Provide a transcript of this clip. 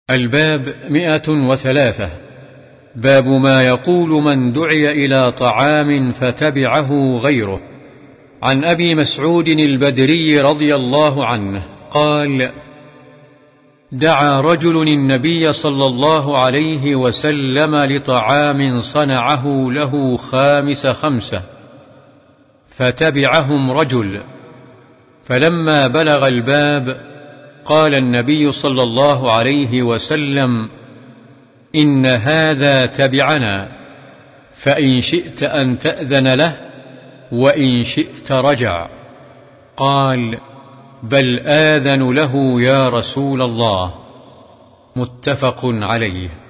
الباب 103. باب ما يقول من دعي إلى طعام فتبعه غيره. عن أبي مسعود البدري رضي الله عنه قال: دعا رجل النبي صلى الله عليه وسلم لطعام صنعه له 5 فتبعهم رجل، فلما بلغ الباب قال النبي صلى الله عليه وسلم: إن هذا تبعنا، فإن شئت أن تأذن له وإن شئت رجع. قال: بل آذن له يا رسول الله. متفق عليه.